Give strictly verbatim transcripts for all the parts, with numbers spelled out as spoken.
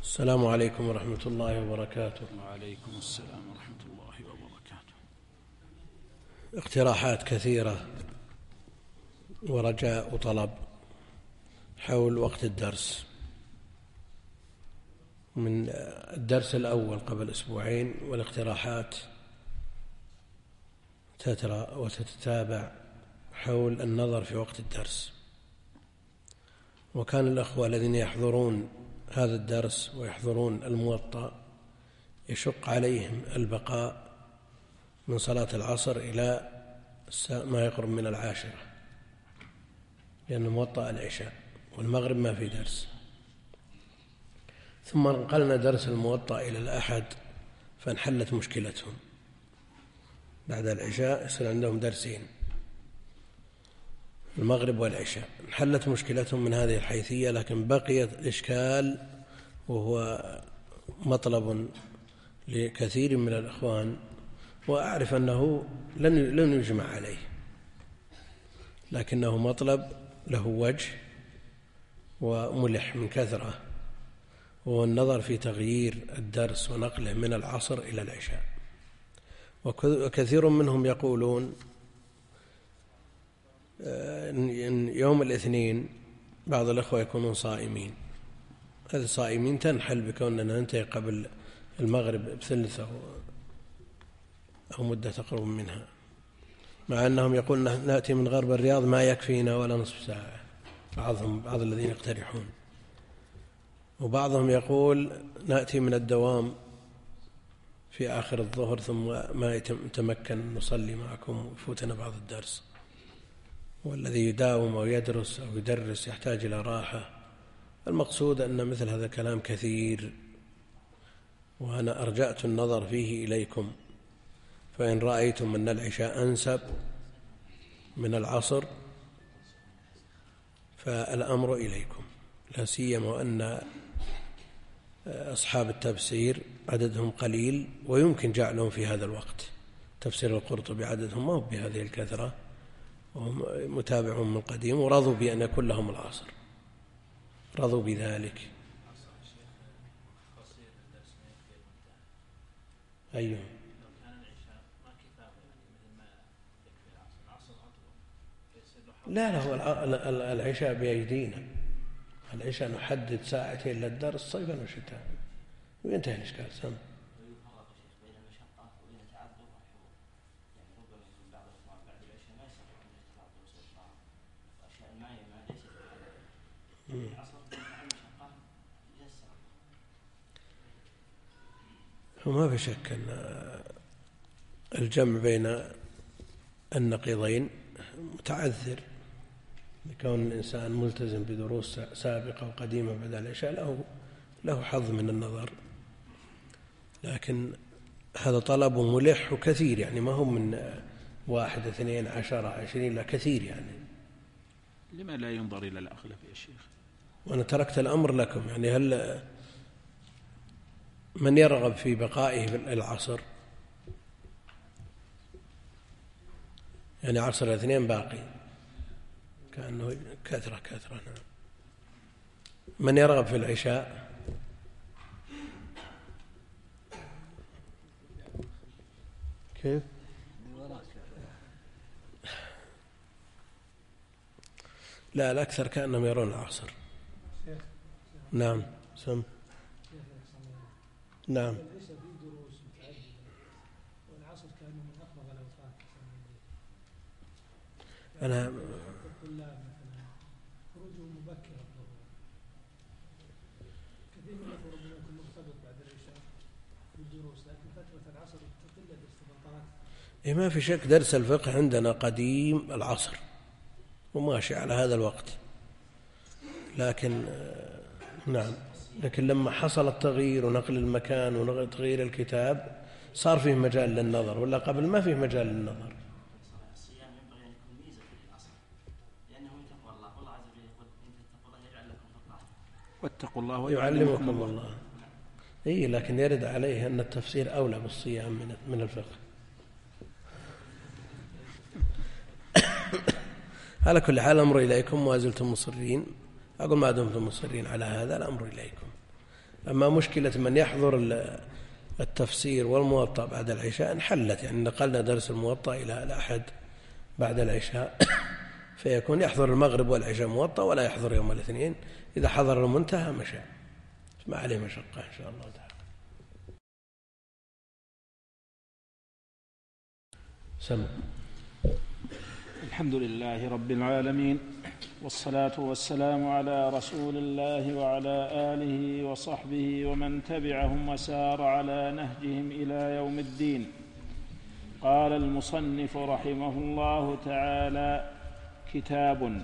السلام عليكم ورحمة الله وبركاته. وعليكم السلام ورحمة الله وبركاته. اقتراحات كثيرة ورجاء وطلب حول وقت الدرس. من الدرس الأول قبل أسبوعين والاقتراحات تترى وتتتابع حول النظر في وقت الدرس. وكان الأخوة الذين يحضرون هذا الدرس ويحضرون الموطأ يشق عليهم البقاء من صلاة العصر إلى ما يقرب من العاشرة، لأن الموطأ العشاء والمغرب ما في درس. ثم نقلنا درس الموطأ إلى الأحد فانحلت مشكلتهم، بعد العشاء يصير عندهم درسين المغرب والعشاء. انحلت مشكلتهم من هذه الحيثية، لكن بقيت إشكال وهو مطلب لكثير من الإخوان، وأعرف أنه لن لن يجمع عليه، لكنه مطلب له وجه وملح من كثرة، وهو النظر في تغيير الدرس ونقله من العصر إلى العشاء. وكثير منهم يقولون إن يوم الاثنين بعض الأخوة يكونون صائمين، هذه صائمين تنحل بكوننا ننتهي قبل المغرب بثلث أو مدة تقرب منها، مع أنهم يقولون نأتي من غرب الرياض ما يكفينا ولا نصف ساعة، بعضهم بعض الذين يقترحون. وبعضهم يقول نأتي من الدوام في آخر الظهر ثم ما يتمكن نصلي معكم ويفوتنا بعض الدرس، والذي يداوم أو يدرس أو يدرس يحتاج إلى راحة. المقصود أن مثل هذا الكلام كثير، وأنا أرجأت النظر فيه إليكم، فإن رأيتم أن العشاء أنسب من العصر فالأمر إليكم، لا سيما وأن أصحاب التفسير عددهم قليل ويمكن جعلهم في هذا الوقت. تفسير القرطبي عددهم ما هو بهذه الكثرة، وهم متابعون من قديم ورضوا بأن يكون لهم العصر، رضوا بذلك. أيوه لا لا هو العشاء بأيدينا، العشاء نحدد ساعتين للدرس صيفا وشتاء وينتهي الإشكال. سم وما في شك أن الجمع بين النقيضين متعذر، لكون الإنسان ملتزم بدروس سابقة وقديمة بعد العشاء له له حظ من النظر، لكن هذا طلب ملح وكثير، يعني ما هو من واحد اثنين عشرة عشرين، لا كثير. يعني لما لا ينظر إلى الأغلب يا شيخ؟ وأنا تركت الأمر لكم. يعني هل من يرغب في بقائه في العصر؟ يعني عصر الاثنين باقي كأنه كثرة كثرة. نعم. من يرغب في العشاء؟ كيف؟ لا الأكثر كأنهم يرون العصر. نعم سم نعم أنا إيه ما في شك درس الفقه عندنا قديم العصر وماشي على هذا الوقت، لكن نعم لكن لما حصل التغيير ونقل المكان وتغيير الكتاب صار فيه مجال للنظر، ولا قبل ما فيه مجال للنظر. واتقوا الله ويعلمكم الله, الله. إيه لكن يرد عليه أن التفسير أولى بالصيام من من الفقه. على كل حال الأمر إليكم، ما زلتم مصرين. أقول ما دمتم مصرين على هذا الأمر إليكم. أما مشكلة من يحضر التفسير والموطأ بعد العشاء انحلت، يعني نقلنا درس الموطأ إلى الأحد بعد العشاء فيكون يحضر المغرب والعشاء موطأ ولا يحضر يوم الاثنين. إذا حضر المنتهى مشى، ما عليه مشقة إن شاء الله تعالى. سم. الحمد لله رب العالمين، والصلاة والسلام على رسول الله وعلى آله وصحبه ومن تبعهم وسار على نهجهم إلى يوم الدين. قال المصنف رحمه الله تعالى: كتاب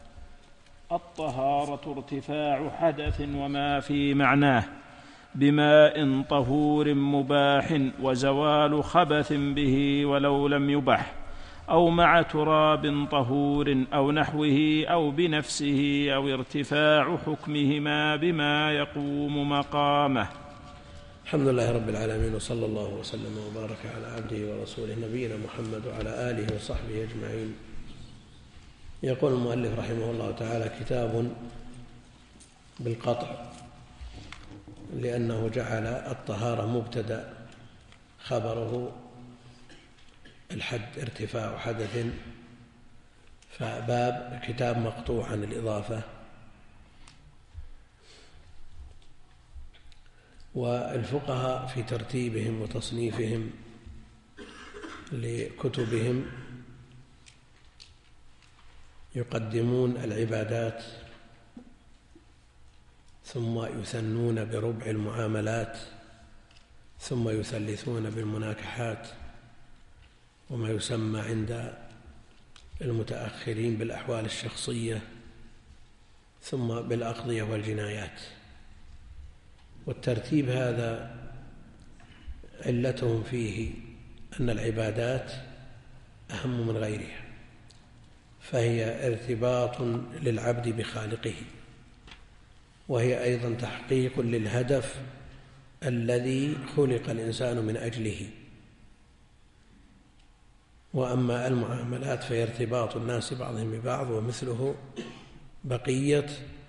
الطهارة ارتفاع حدث وما في معناه بماء طهور مباح وزوال خبث به ولو لم يبح، أو مع تراب طهور أو نحوه أو بنفسه، أو ارتفاع حكمهما بما يقوم مقامه. الحمد لله رب العالمين، وصلى الله وسلم وبارك على عبده ورسوله نبينا محمد وعلى آله وصحبه أجمعين. يقول المؤلف رحمه الله تعالى: كتاب بالقطع، لأنه جعل الطهارة مبتدأ، خبره الحد ارتفاع حدث، فباب كتاب مقطوع عن الإضافة. والفقهاء في ترتيبهم وتصنيفهم لكتبهم يقدمون العبادات، ثم يثنون بربع المعاملات، ثم يثلثون بالمناكحات، وما يسمى عند المتأخرين بالأحوال الشخصية، ثم بالأقضية والجنايات. والترتيب هذا علتهم فيه أن العبادات أهم من غيرها، فهي ارتباط للعبد بخالقه، وهي أيضا تحقيق للهدف الذي خلق الإنسان من أجله. وأما المعاملات فهي ارتباط الناس بعضهم ببعض، ومثله بقية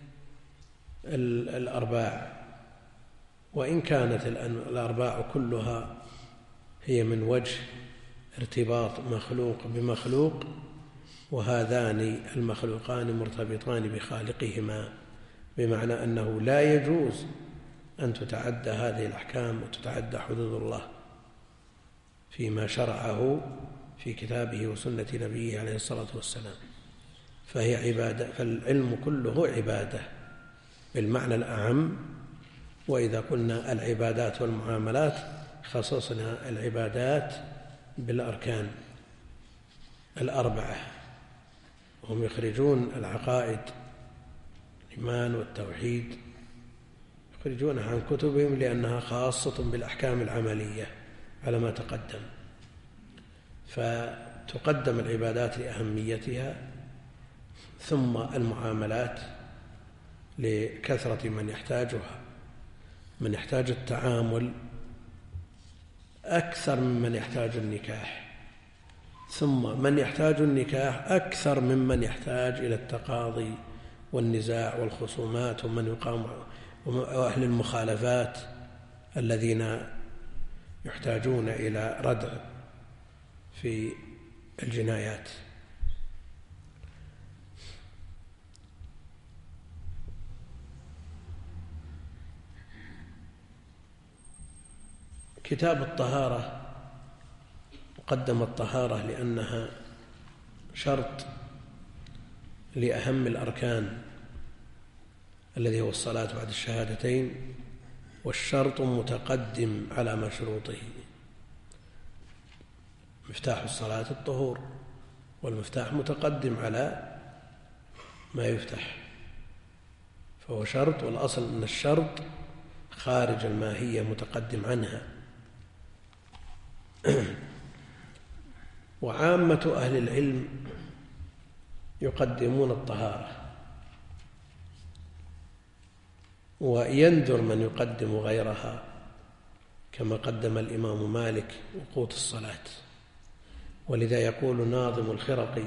الأرباع، وإن كانت الأرباع كلها هي من وجه ارتباط مخلوق بمخلوق، وهذان المخلوقان مرتبطان بخالقهما، بمعنى أنه لا يجوز أن تتعدى هذه الأحكام وتتعدى حدود الله فيما شرعه في كتابه وسنة نبيه عليه الصلاة والسلام. فهي عبادة، فالعلم كله عبادة بالمعنى الأعم. وإذا قلنا العبادات والمعاملات خصصنا العبادات بالأركان الأربعة، وهم يخرجون العقائد، الإيمان والتوحيد، يخرجونها عن كتبهم لأنها خاصة بالأحكام العملية على ما تقدم. فتقدم العبادات لأهميتها، ثم المعاملات لكثرة من يحتاجها، من يحتاج التعامل أكثر ممن يحتاج النكاح، ثم من يحتاج النكاح أكثر ممن يحتاج إلى التقاضي والنزاع والخصومات، ومن يقام وأهل المخالفات الذين يحتاجون إلى ردع في الجنايات. كتاب الطهارة قدم الطهارة لأنها شرط لأهم الأركان الذي هو الصلاة بعد الشهادتين، والشرط متقدم على مشروطه. مفتاح الصلاة الطهور، والمفتاح متقدم على ما يفتح، فهو شرط، والأصل أن الشرط خارج الماهية متقدم عنها. وعامة أهل العلم يقدمون الطهارة، ويندر من يقدم غيرها، كما قدم الإمام مالك وقوت الصلاة. ولذا يقول ناظم الخرقي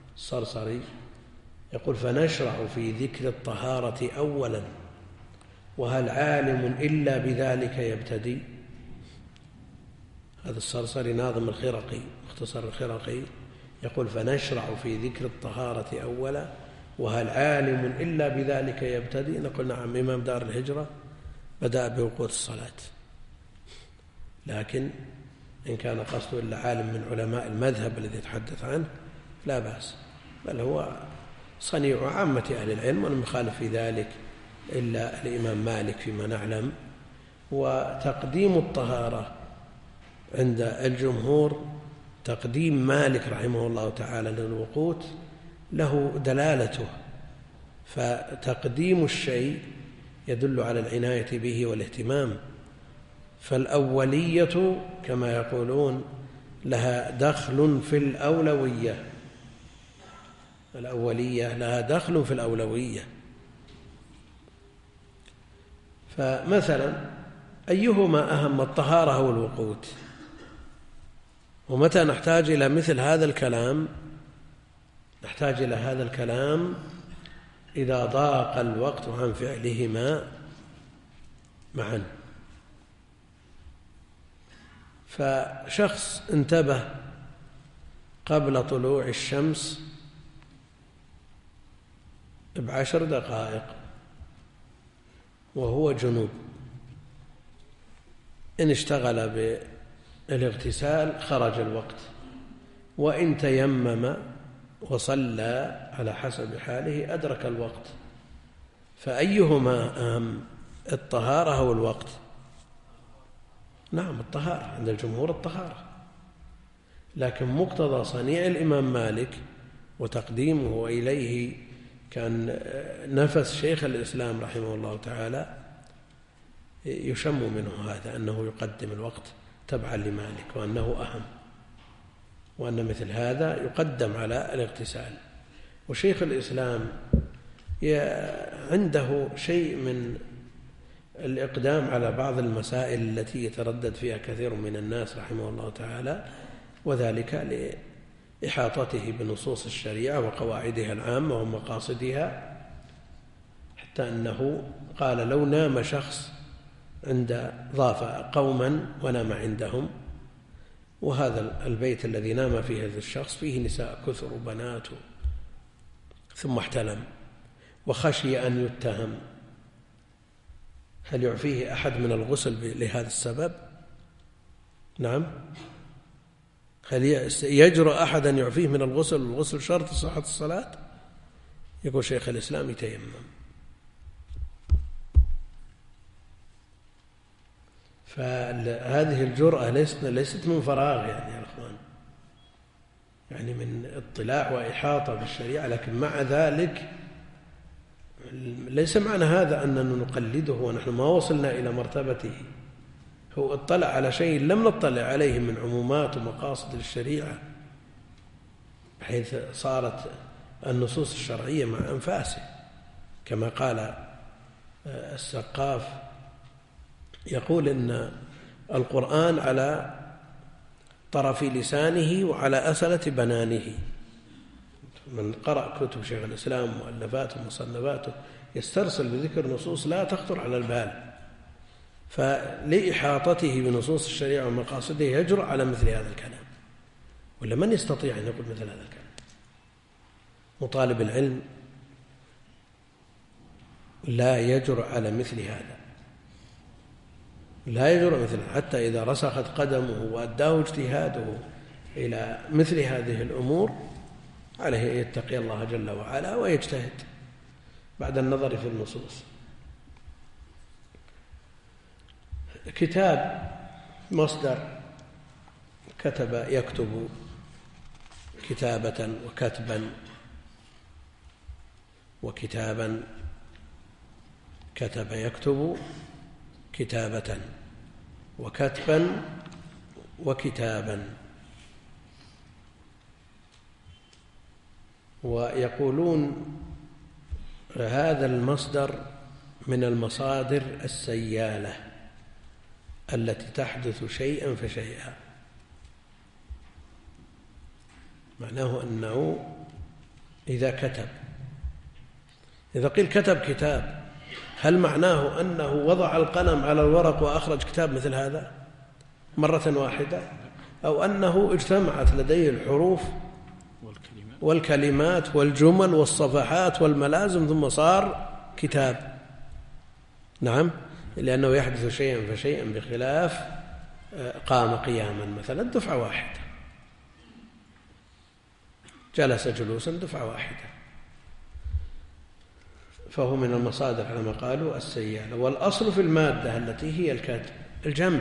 الصرصري، يقول: فنشرع في ذكر الطهارة أولا وهل عالم إلا بذلك يبتدي. هذا الصرصري ناظم الخرقي مختصر الخرقي يقول: فنشرع في ذكر الطهارة أولا وهل عالم إلا بذلك يبتدي. نقول: نعم، إمام دار الهجرة بدأ بوقوت الصلاة، لكن إن كان قصده إلا عالم من علماء المذهب الذي يتحدث عنه لا بأس، بل هو صنيع عامة أهل العلم، ولم يخالف في ذلك إلا الإمام مالك فيما نعلم. وتقديم الطهارة عند الجمهور، تقديم مالك رحمه الله تعالى للوقوت له دلالته، فتقديم الشيء يدل على العناية به والاهتمام. فالأولية كما يقولون لها دخل في الأولوية، الأولية لها دخل في الأولوية. فمثلا أيهما أهم، الطهارة أو الوقوت؟ ومتى نحتاج إلى مثل هذا الكلام؟ نحتاج إلى هذا الكلام إذا ضاق الوقت عن فعلهما معا. فشخص انتبه قبل طلوع الشمس بعشر دقائق وهو جنوب، إن اشتغل بالاغتسال خرج الوقت، وإن تيمم وصلى على حسب حاله أدرك الوقت. فأيهما أهم، الطهارة أو الوقت؟ نعم الطهارة، عند الجمهور الطهارة، لكن مقتضى صنيع الإمام مالك وتقديمه وإليه كان نفس شيخ الإسلام رحمه الله تعالى يشم منه هذا، أنه يقدم الوقت تبعا لمالك، وأنه أهم، وأن مثل هذا يقدم على الاغتسال. وشيخ الإسلام عنده شيء من الإقدام على بعض المسائل التي يتردد فيها كثير من الناس رحمه الله تعالى، وذلك لإحاطته بنصوص الشريعة وقواعدها العامة ومقاصدها، حتى أنه قال: لو نام شخص عند ضاف قوما ونام عندهم، وهذا البيت الذي نام فيه هذا الشخص فيه نساء كثر وبنات، ثم احتلم وخشي أن يتهم، هل يعفيه أحد من الغسل لهذا السبب؟ نعم، هل يجرؤ أحد أن يعفيه من الغسل؟ الغسل شرط صحة الصلاة. يقول شيخ الإسلام: يتيمم. فهذه الجرأة ليست من فراغ يعني يا أخوان، يعني من اطلاع وإحاطة بالشريعة، لكن مع ذلك ليس معنى هذا أننا نقلده ونحن ما وصلنا إلى مرتبته. هو اطلع على شيء لم نطلع عليه من عمومات ومقاصد الشريعة، بحيث صارت النصوص الشرعية مع أنفاسه، كما قال السقاف يقول إن القرآن على طرف لسانه وعلى أسلة بنانه. من قرأ كتب شيخ الإسلام مؤلفاته ومصنفاته يسترسل بذكر نصوص لا تخطر على البال، فلإحاطته بنصوص الشريعة ومقاصده يجرؤ على مثل هذا الكلام، ولا من يستطيع أن يقول مثل هذا الكلام؟ مطالب العلم لا يجرؤ على مثل هذا، لا يجرؤ مثل، حتى إذا رسخت قدمه وأداه اجتهاده إلى مثل هذه الأمور عليه أن يتقي الله جل وعلا ويجتهد بعد النظر في النصوص. كتاب مصدر كتب يكتب كتابة وكتبا، وكتابا كتب يكتب كتابة، وكتبا وكتابا. ويقولون هذا المصدر من المصادر السيالة التي تحدث شيئا فشيئا، معناه أنه إذا كتب، إذا قيل كتب كتاب هل معناه أنه وضع القلم على الورق وأخرج كتاب مثل هذا مرة واحدة، أو أنه اجتمعت لديه الحروف والكلمات والجمل والصفحات والملازم ثم صار كتاب؟ نعم، لأنه يحدث شيئا فشيئا بخلاف قام قياما مثلا دفعة واحدة، جلس جلوسا دفعة واحدة، فهو من المصادر على ما قالوا السيالة. والأصل في المادة التي هي الكاتب الجمع،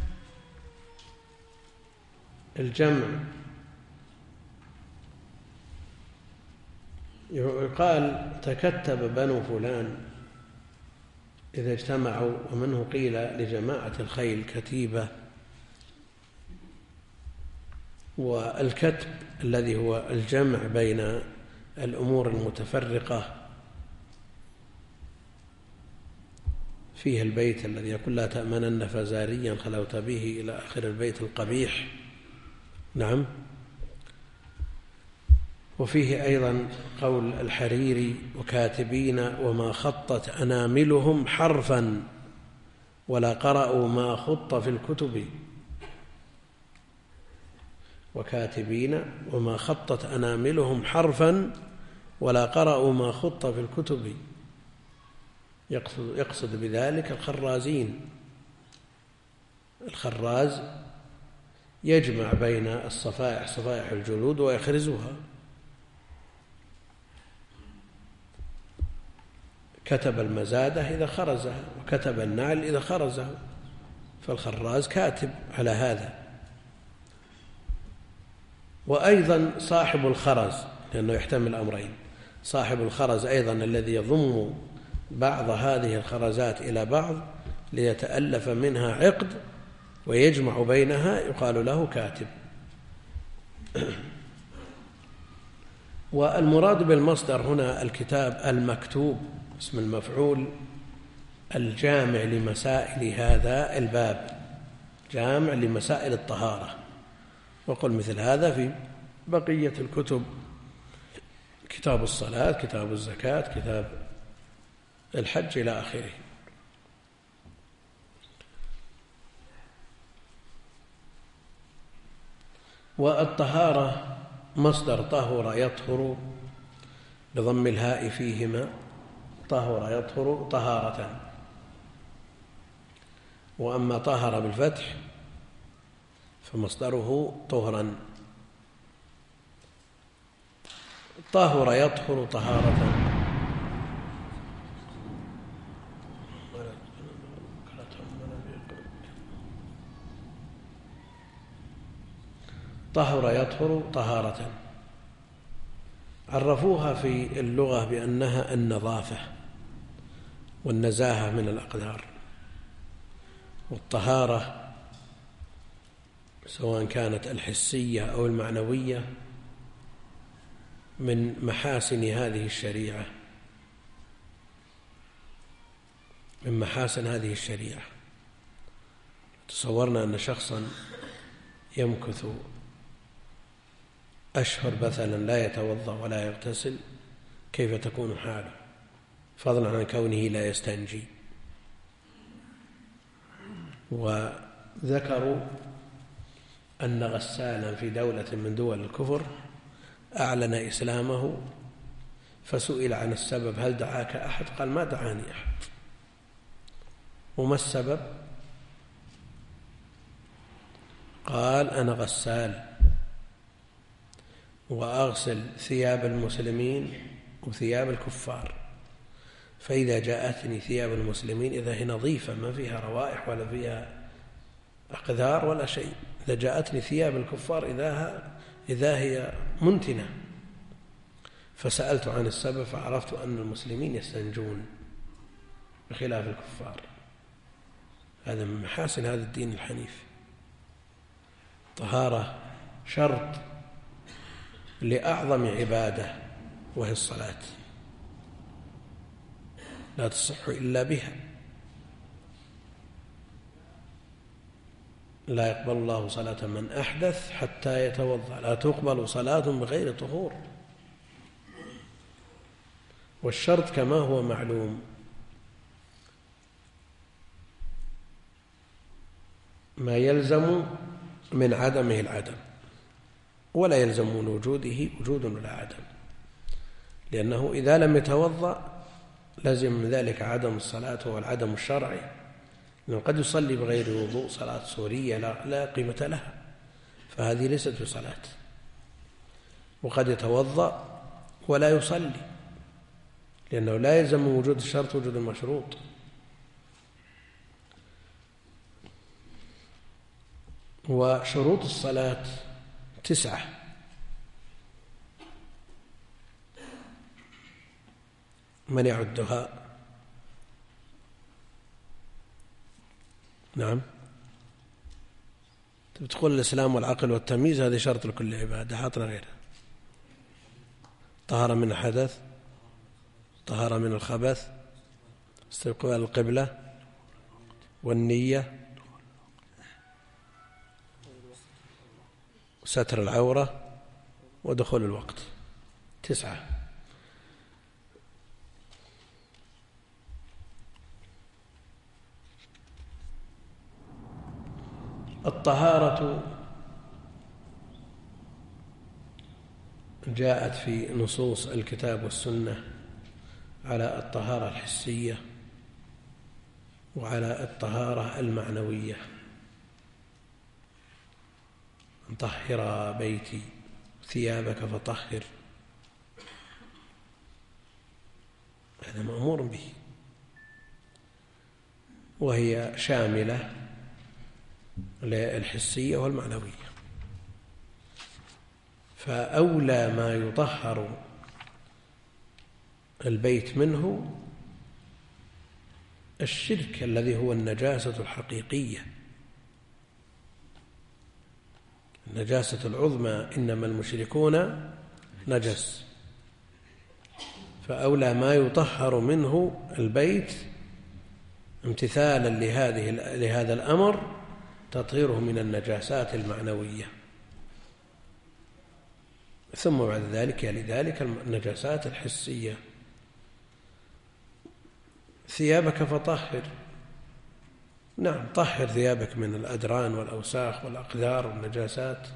الجمع يقال تكتب بنو فلان إذا اجتمعوا، ومنه قيل لجماعة الخيل كتيبة. والكتب الذي هو الجمع بين الأمور المتفرقة فيه البيت الذي يقول لا تأمنن فزاريا خلوت به إلى آخر البيت القبيح. نعم. وفيه أيضا قول الحريري وكاتبين وما خطت أناملهم حرفا ولا قرأوا ما خط في الكتب، وكاتبين وما خطت أناملهم حرفا ولا قرأوا ما خط في الكتب، يقصد, يقصد بذلك الخرازين. الخراز يجمع بين الصفائح صفائح الجلود ويخرزها. كتب المزادة إذا خرزها، وكتب النعل إذا خرزه، فالخراز كاتب على هذا. وأيضا صاحب الخرز، لأنه يحتمل أمرين، صاحب الخرز أيضا الذي يضم بعض هذه الخرزات إلى بعض ليتألف منها عقد ويجمع بينها، يقال له كاتب. والمراد بالمصدر هنا الكتاب المكتوب، اسم المفعول الجامع لمسائل هذا الباب، جامع لمسائل الطهارة. وقل مثل هذا في بقية الكتب، كتاب الصلاة، كتاب الزكاة، كتاب الحج إلى آخره. والطهارة مصدر طهر يطهر بضم الهاء فيهما، طهر يطهر طهارة. وأما طهر بالفتح فمصدره طهرا. طهر يطهر طهارة. طهر يطهر طهارة، عرفوها في اللغة بأنها النظافة والنزاهة من الأقدار. والطهارة سواء كانت الحسية أو المعنوية من محاسن هذه الشريعة، من محاسن هذه الشريعة. تصورنا أن شخصا يمكث أشهر مثلا لا يتوضأ ولا يغتسل، كيف تكون حاله، فضلا عن كونه لا يستنجي. وذكروا أن غسالا في دولة من دول الكفر أعلن إسلامه، فسئل عن السبب هل دعاك أحد؟ قال ما دعاني أحد. وما السبب؟ قال أنا غسال وأغسل ثياب المسلمين وثياب الكفار، فإذا جاءتني ثياب المسلمين إذا هي نظيفة ما فيها روائح ولا فيها أقذار ولا شيء، إذا جاءتني ثياب الكفار إذا إذا هي منتنة. فسألت عن السبب فعرفت أن المسلمين يستنجون بخلاف الكفار. هذا من محاسن هذا الدين الحنيف. طهارة شرط لأعظم عبادة وهي الصلاة، لا تصح إلا بها. لا يقبل الله صلاة من أحدث حتى يتوضأ، لا تقبل صلاة بغير طهور. والشرط كما هو معلوم ما يلزم من عدمه العدم، ولا يلزم من وجوده وجود ولا عدم، لأنه إذا لم يتوضأ لازم من ذلك عدم الصلاة، وهو العدم الشرعي، لأنه قد يصلي بغير وضوء صلاة صورية لا قيمة لها، فهذه ليست بصلاة. وقد يتوضأ ولا يصلي، لأنه لا يلزم من وجود الشرط وجود المشروط. وشروط الصلاة تسعة: من يعدها؟ نعم، تقول الإسلام والعقل والتمييز، هذه شرط لكل عبادة، حاطنا غيرها: طهارة من الحدث، طهارة من الخبث، استقبال القبلة، والنية، ستر العورة، ودخول الوقت. تسعة. الطهارة جاءت في نصوص الكتاب والسنة على الطهارة الحسية وعلى الطهارة المعنوية: أن طهر بيتي ثيابك فطهر، هذا مأمور به، وهي شاملة للحسية والمعنوية. فأولى ما يطهر البيت منه الشرك الذي هو النجاسة الحقيقية، النجاسة العظمى: إنما المشركون نجس. فأولى ما يطهر منه البيت امتثالا لهذه لهذا الأمر تطهيره من النجاسات المعنوية، ثم بعد ذلك يلي ذلك النجاسات الحسية. ثيابك فطهر، نعم، طهر ثيابك من الأدران والأوساخ والأقذار والنجاسات،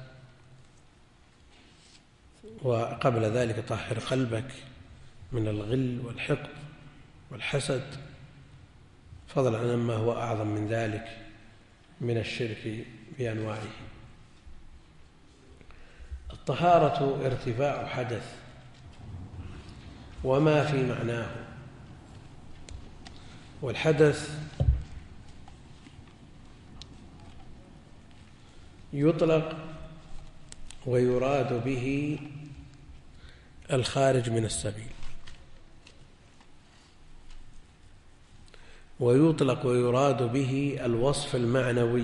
وقبل ذلك طهر قلبك من الغل والحقد والحسد، فضلا عن ما هو أعظم من ذلك من الشرك بأنواعه. الطهارة ارتفاع حدث وما في معناه. والحدث يطلق ويراد به الخارج من السبيل، ويطلق ويراد به الوصف المعنوي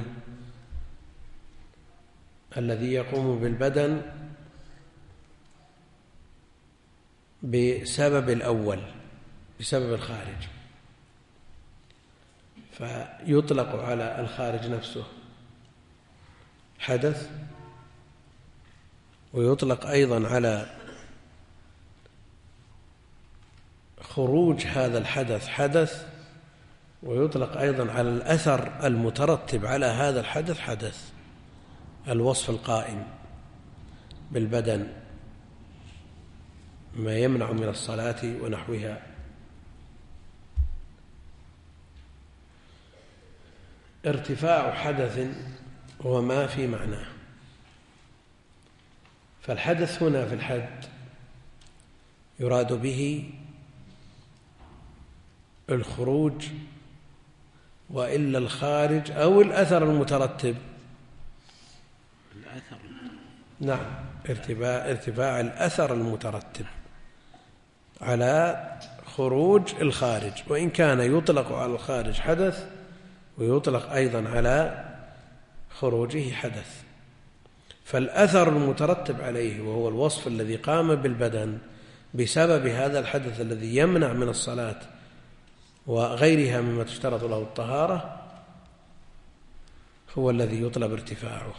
الذي يقوم بالبدن بسبب الأول، بسبب الخارج. فيطلق على الخارج نفسه حدث، ويطلق أيضا على خروج هذا الحدث حدث، ويطلق أيضا على الأثر المترتب على هذا الحدث حدث، الوصف القائم بالبدن، ما يمنع من الصلاة ونحوها. ارتفاع حدث وما في معناه. فالحدث هنا في الحد يراد به الخروج، وإلا الخارج أو الأثر المترتب. الأثر، نعم، ارتفاع, ارتفاع الأثر المترتب على خروج الخارج، وإن كان يطلق على الخارج حدث ويطلق أيضا على خروجه حدث. فالأثر المترتب عليه وهو الوصف الذي قام بالبدن بسبب هذا الحدث الذي يمنع من الصلاة وغيرها مما تشترط له الطهارة هو الذي يطلب ارتفاعه.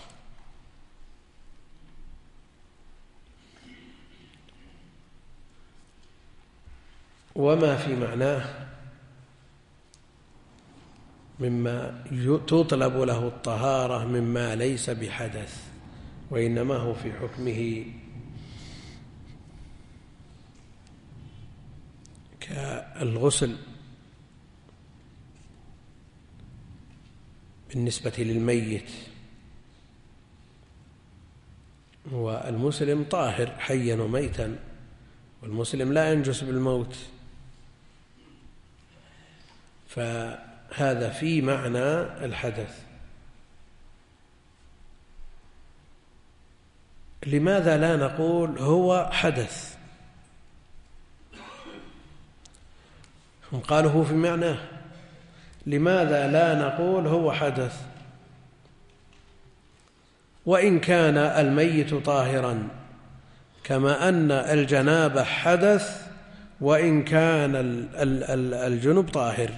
وما في معناه مما تطلب له الطهارة مما ليس بحدث، وإنما هو في حكمه كالغسل بالنسبة للميت، والمسلم طاهر حيا وميتا، والمسلم لا ينجس بالموت، فهذا في معنى الحدث. لماذا لا نقول هو حدث؟ هم قالوا هو في معناه، لماذا لا نقول هو حدث وإن كان الميت طاهرا، كما أن الجنابة حدث وإن كان الجنب طاهر؟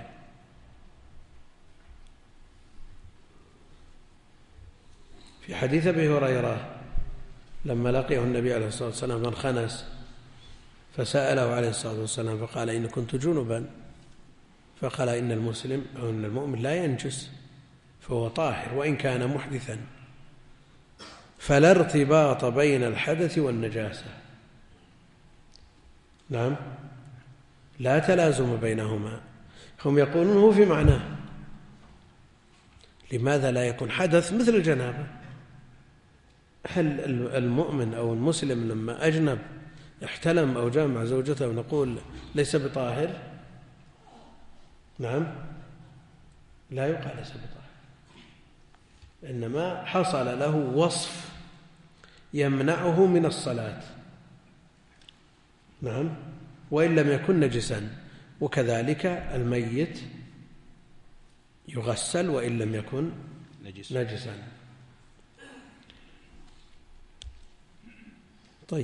في حديث أبي هريرة لما لقيه النبي عليه الصلاة والسلام من خنس، فسأله عليه الصلاة والسلام فقال إن كنت جنبا، فقال إن المسلم أو إن المؤمن لا ينجس فهو طاهر وإن كان محدثا، فلا ارتباط بين الحدث والنجاسة. نعم، لا تلازم بينهما. هم يقولون هو في معناه، لماذا لا يكون حدث مثل الجنابة؟ هل المؤمن أو المسلم لما أجنب احتلم أو جامع زوجته ونقول ليس بطاهر؟ نعم، لا يقال ليس بطاهر، إنما حصل له وصف يمنعه من الصلاة. نعم، وإن لم يكن نجسا، وكذلك الميت يغسل وإن لم يكن نجسا. طيب،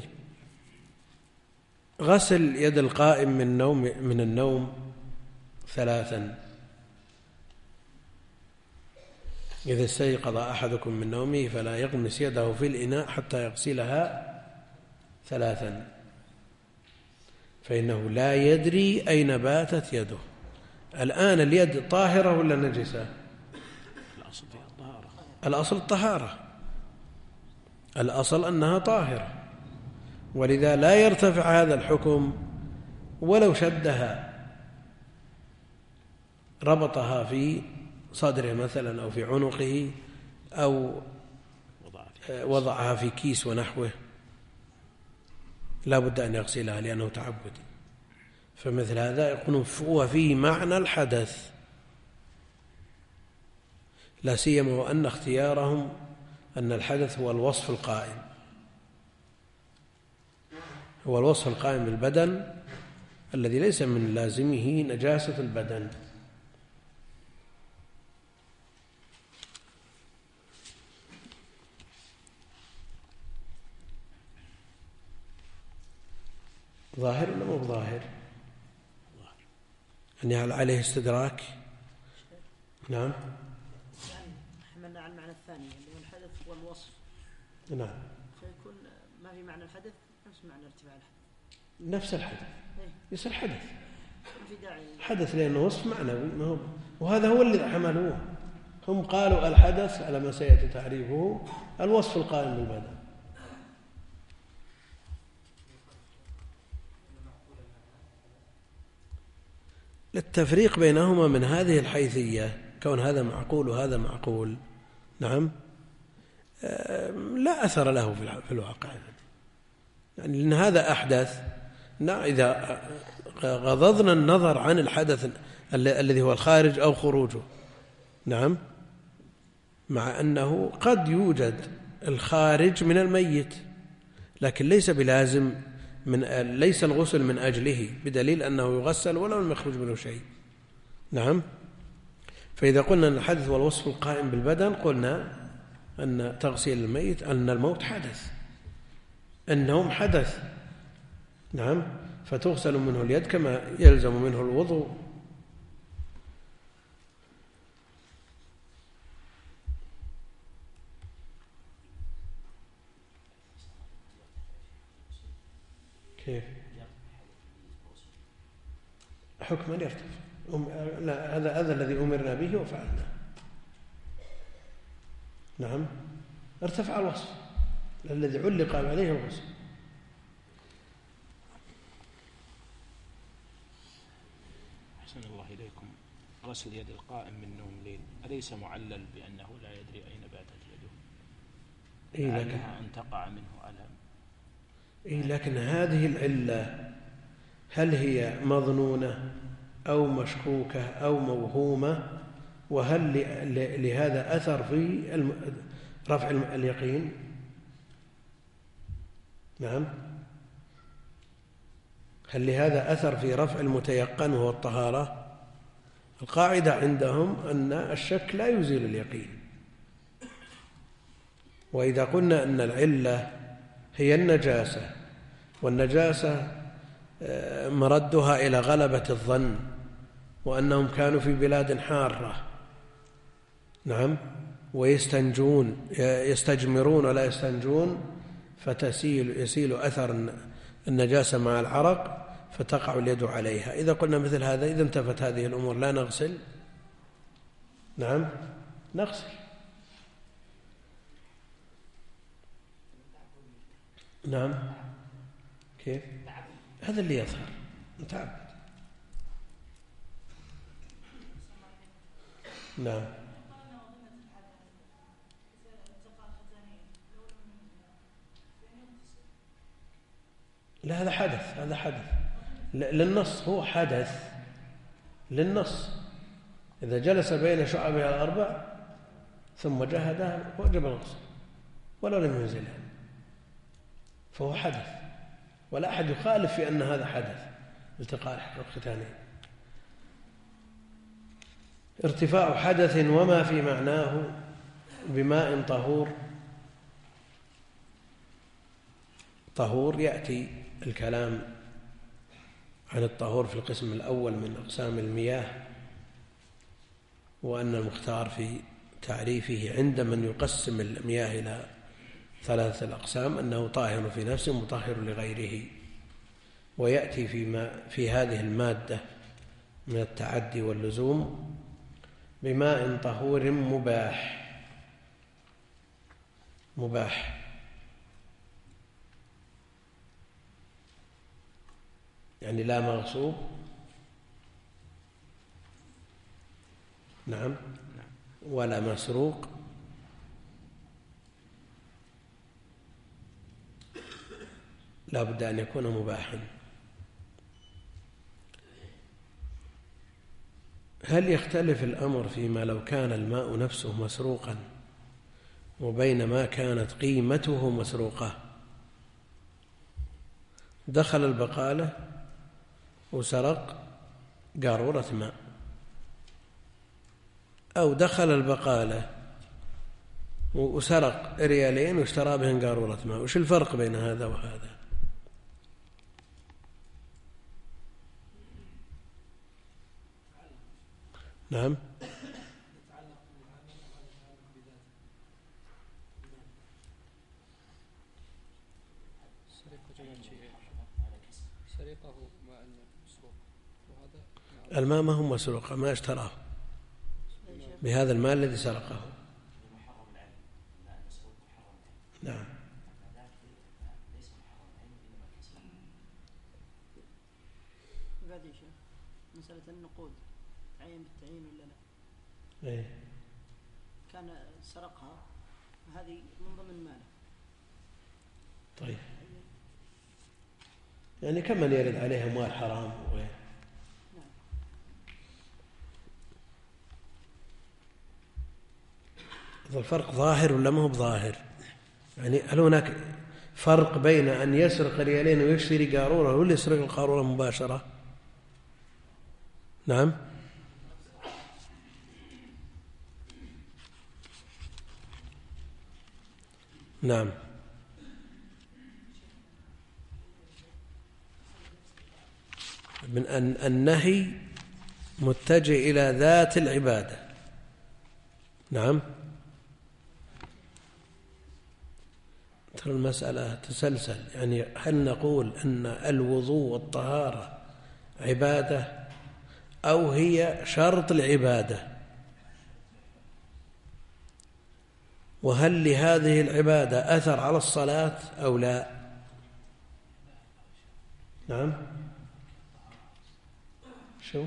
غسل يد القائم من النوم من النوم ثلاثا. إذا استيقظ أحدكم من نومه فلا يغمس يده في الإناء حتى يغسلها ثلاثا، فإنه لا يدري أين باتت يده. الآن اليد طاهرة ولا نجسة؟ الأصل الطهارة، الأصل أنها طاهرة، ولذا لا يرتفع هذا الحكم ولو شدها، ربطها في صدره مثلا أو في عنقه أو وضعها في كيس ونحوه، لا بد أن يغسلها لأنه تعبد. فمثل هذا يكون هو فيه معنى الحدث، لا سيما وأن اختيارهم أن الحدث هو الوصف القائم، هو الوصف القائم بالبدن الذي ليس من لازمه نجاسة البدن. ظاهر ولا مو ظاهر؟ أن يعني عليه استدراك. نعم، حملنا على المعنى الثاني اللي هو الحدث والوصف. نعم، فيكون ما في معنى الحدث نفس معنى ارتفاع الحدث، نفس الحدث يصير حدث، في داعي حدث لأنه وصف معنوي، ما هو وهذا هو اللي حملوه. هم قالوا الحدث على ما سيأتي تعريفه الوصف القائم بالبدن. للتفريق بينهما من هذه الحيثية، كون هذا معقول وهذا معقول، نعم، لا أثر له في الواقع، يعني لأن هذا أحدث. نعم، إذا غضضنا النظر عن الحدث الذي هو الخارج أو خروجه، نعم، مع أنه قد يوجد الخارج من الميت، لكن ليس بلازم من ليس الغسل من أجله، بدليل أنه يغسل ولو لم يخرج منه شيء. نعم، فإذا قلنا أن الحدث هو الوصف القائم بالبدن، قلنا أن تغسيل الميت أن الموت حدث، النوم حدث، نعم، فتغسل منه اليد كما يلزم منه الوضوء. كيف؟ حكما يرتفع لا، هذا هذا الذي أمرنا به وفعلنا. نعم، ارتفع الوصف الذي علق عليه الوصف. أحسن الله إليكم. غسل يد القائم من نوم ليل أليس معلل بأنه لا يدري أين باتت يده؟ إيه لكن أن تقع منه ألم. إيه لكن هذه العلة هل هي مظنونة أو مشكوكة أو موهومة؟ وهل لهذا أثر في رفع اليقين؟ نعم، هل لهذا أثر في رفع المتيقن وهو الطهارة؟ القاعدة عندهم أن الشك لا يزيل اليقين. وإذا قلنا أن العلة هي النجاسة، والنجاسة مردها إلى غلبة الظن، وأنهم كانوا في بلاد حارة، نعم، ويستنجون يستجمرون ولا يستنجون، فتسيل يسيل أثر النجاسة مع العرق فتقع اليد عليها. إذا قلنا مثل هذا، إذا انتفت هذه الأمور لا نغسل؟ نعم نغسل. نعم، كيف؟ هذا اللي يظهر نتعبد. نعم، لا هذا حدث، هذا حدث للنص، هو حدث للنص. إذا جلس بين شعبها الأربع ثم جهدها وجب الغسل ولو لم ينزلها، فهو حدث، ولا أحد يخالف في أن هذا حدث التقاء الختانين. ارتفاع حدث وما في معناه بماء طهور. طهور يأتي الكلام عن الطهور في القسم الأول من أقسام المياه، وأن المختار في تعريفه عند من يقسم المياه إلى ثلاثة الأقسام أنه طاهر في نفسه مطهر لغيره. ويأتي فيما في هذه المادة من التعدي واللزوم بماء طهور مباح. مباح يعني لا مغصوب. نعم، ولا مسروق، لا بد أن يكون مباحا. هل يختلف الأمر فيما لو كان الماء نفسه مسروقا وبينما كانت قيمته مسروقة؟ دخل البقالة وسرق قارورة ماء، أو دخل البقالة وسرق ريالين واشترى بهن قارورة ماء، وش الفرق بين هذا وهذا؟ نعم، الماء ما هو مسروق، ما اشتراه بهذا المال الذي سرقه. نعم، هذه مسألة النقود تعين بالتعيين ولا لا؟ إيه؟ كان سرقها هذه من ضمن ماله. طيب، يعني كمن يرد عليه أموال حرام وغيره. الفرق ظاهر ولا ما هو بظاهر؟ يعني هل هناك فرق بين أن يسرق ريالين ويشتري قارورة ولا يسرق القارورة مباشرة؟ نعم، نعم، من أن النهي متجه إلى ذات العبادة. نعم، ترى المسألة تسلسل. يعني هل نقول أن الوضوء والطهارة عبادة، أو هي شرط العبادة؟ وهل لهذه العبادة أثر على الصلاة أو لا؟ نعم. شو؟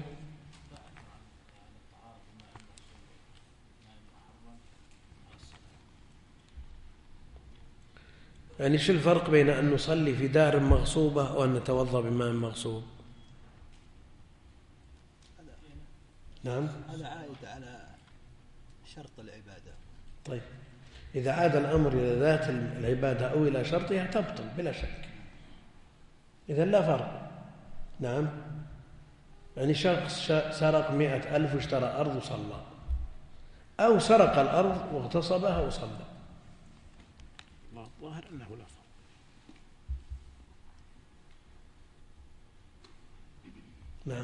يعني شو الفرق بين أن نصلي في دار مغصوبة وأن نتوضأ بماء مغصوب؟ نعم. هذا عائد على شرط العبادة. طيب إذا عاد الأمر إلى ذات العبادة أو إلى شرطها تبطل بلا شك، إذا لا فرق. نعم. يعني شخص سرق مئة ألف واشترى أرض وصلى، أو سرق الأرض واغتصبها وصلى. الظاهر أنه لا فرق. نعم.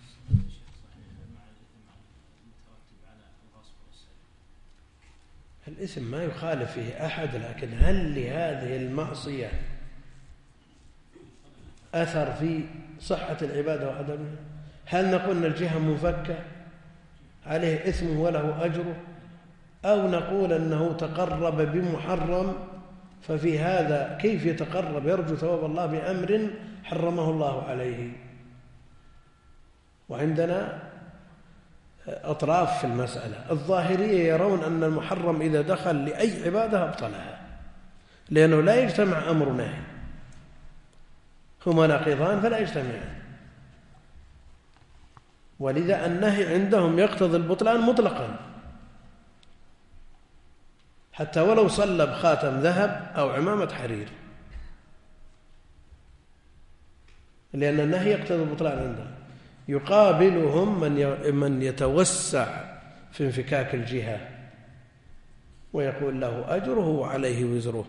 الإثم ما يخالف فيه أحد، لكن هل لهذه المعصية أثر في صحة العبادة وعدمها؟ هل نقول أن الجهة منفكة عليه إثمه وله أجره، أو نقول أنه تقرب بمحرم ففي هذا كيف يتقرب يرجو ثواب الله بأمر حرمه الله عليه؟ وعندنا أطراف في المسألة. الظاهرية يرون أن المحرم إذا دخل لأي عبادة أبطلها، لأنه لا يجتمع أمر نهي، هما نقيضان فلا يجتمعان، ولذا النهي عندهم يقتضي البطلان مطلقا، حتى ولو صلى بخاتم ذهب أو عمامة حرير، لأن النهي يقتضي البطلان عندهم. يقابلهم من من يتوسع في انفكاك الجهة ويقول له أجره وعليه وزره،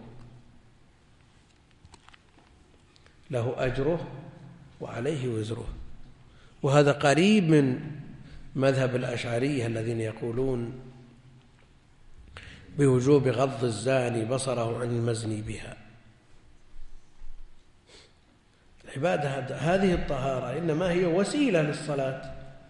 له أجره وعليه وزره. وهذا قريب من مذهب الأشعرية الذين يقولون بوجوب غض الزاني بصره عن المزني بها. العبادة هذه الطهارة إنما هي وسيلة للصلاة،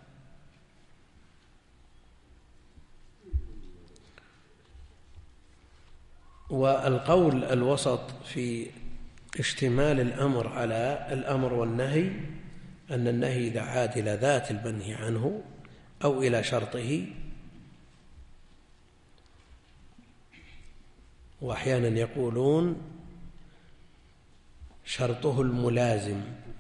والقول الوسط في اشتمال الأمر على الأمر والنهي أن النهي إذا عاد إلى ذات المنهي عنه أو إلى شرطه، وأحيانا يقولون شرطه الملازم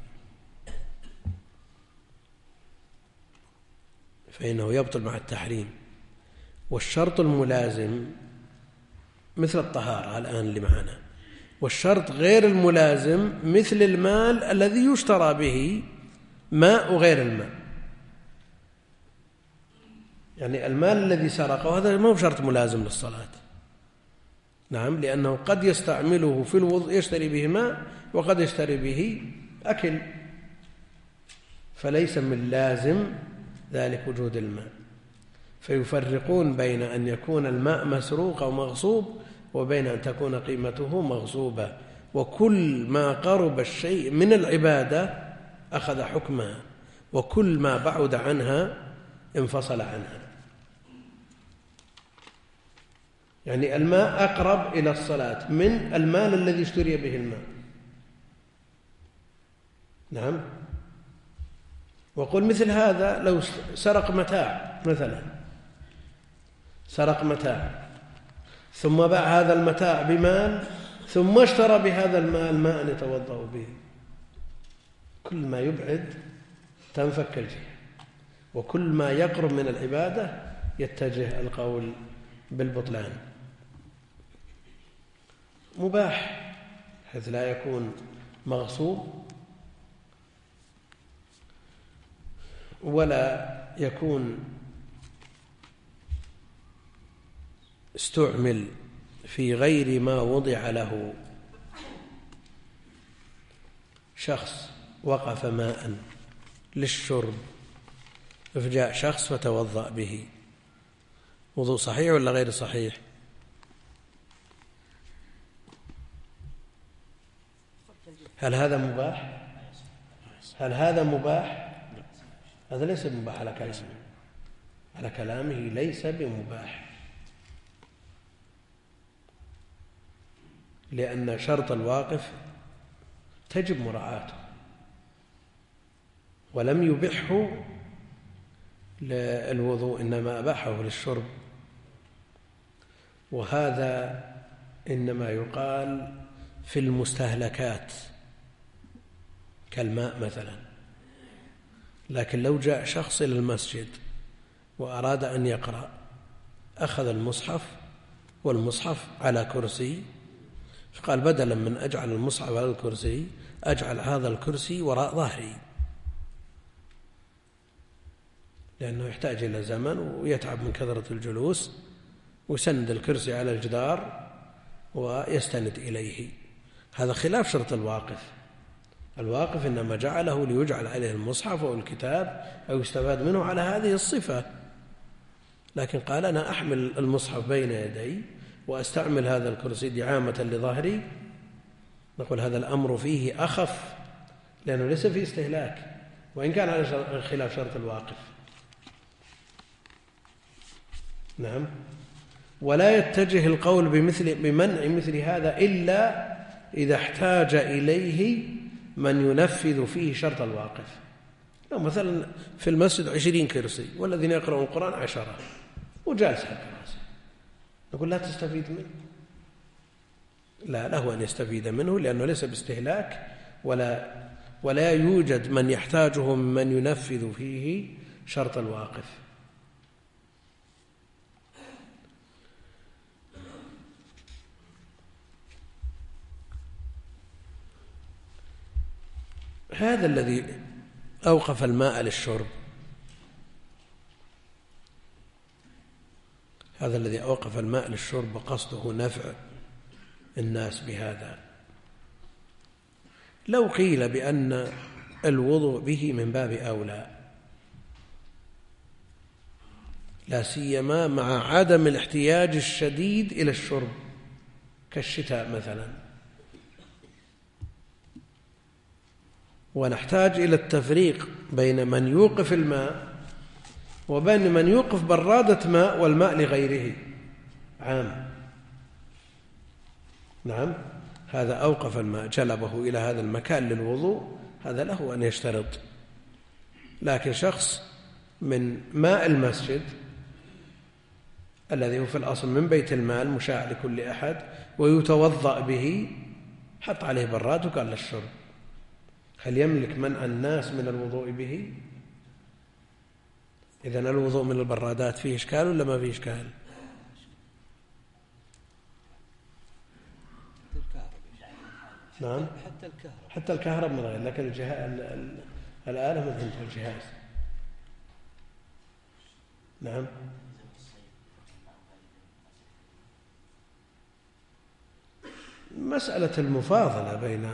فإنه يبطل مع التحريم، والشرط الملازم مثل الطهارة الآن اللي معنا، والشرط غير الملازم مثل المال الذي يشترى به ماء وغير الماء. يعني المال الذي سرقه هذا ما هو شرط ملازم للصلاة. نعم، لأنه قد يستعمله في الوضوء يشتري به ماء وقد يشتري به أكل، فليس من لازم ذلك وجود الماء. فيفرقون بين أن يكون الماء مسروق أو مغصوب وبين أن تكون قيمته مغصوبة، وكل ما قرب الشيء من العبادة أخذ حكمها، وكل ما بعد عنها انفصل عنها. يعني الماء أقرب إلى الصلاة من المال الذي اشتري به الماء. نعم. وقل مثل هذا لو سرق متاع مثلا، سرق متاع ثم باع هذا المتاع بمال ثم اشترى بهذا المال ماء يتوضأ به، كل ما يبعد تنفك الجهة، وكل ما يقرب من العبادة يتجه القول بالبطلان. مباح حيث لا يكون مغصوب ولا يكون استعمل في غير ما وضع له. شخص وقف ماء للشرب فجاء شخص فتوضأ به، وضوء صحيح ولا غير صحيح؟ هل هذا مباح؟ هل هذا مباح؟ هذا ليس بمباح على كلامه، على كلامه ليس بمباح، لأن شرط الواقف تجب مراعاته، ولم يبحه للوضوء إنما أباحه للشرب. وهذا إنما يقال في المستهلكات كالماء مثلا. لكن لو جاء شخص إلى المسجد وأراد أن يقرأ، أخذ المصحف والمصحف على كرسي، فقال بدلا من أجعل المصحف على الكرسي أجعل هذا الكرسي وراء ظهري، لأنه يحتاج إلى زمن ويتعب من كثرة الجلوس، ويسند الكرسي على الجدار ويستند إليه. هذا خلاف شرط الواقف. الواقف إنما جعله ليجعل عليه المصحف أو الكتاب أو يستفاد منه على هذه الصفة، لكن قال أنا أحمل المصحف بين يدي وأستعمل هذا الكرسي دعامة لظهري، نقول هذا الأمر فيه أخف، لأنه ليس فيه استهلاك، وإن كان على خلاف شرط الواقف. نعم. ولا يتجه القول بمثل بمنع مثل هذا إلا إذا احتاج إليه من ينفذ فيه شرط الواقف. لو مثلا في المسجد عشرين كرسي والذين يقرؤون القرآن عشرة وجالس على الكراسي، نقول لا تستفيد منه؟ لا، له أن يستفيد منه، لأنه ليس باستهلاك، ولا ولا يوجد من يحتاجه من ينفذ فيه شرط الواقف. هذا الذي أوقف الماء للشرب، هذا الذي أوقف الماء للشرب وقصده نفع الناس بهذا، لو قيل بأن الوضوء به من باب أولى، لا سيما مع عدم الاحتياج الشديد إلى الشرب كالشتاء مثلا، ونحتاج إلى التفريق بين من يوقف الماء وبين من يوقف برادة ماء والماء لغيره عام. نعم، هذا أوقف الماء جلبه إلى هذا المكان للوضوء، هذا له أن يشترط. لكن شخص من ماء المسجد الذي هو في الأصل من بيت المال مشاع لكل أحد ويتوضأ به، حط عليه براد وقال للشرب، هل يملك منع الناس من الوضوء به؟ إذن الوضوء من البرادات فيه إشكال ولا ما فيه إشكال؟ نعم، حتى الكهرب حتى الكهرب من غير، لكن الآلة من عند الجهاز. نعم. مسألة المفاضلة بين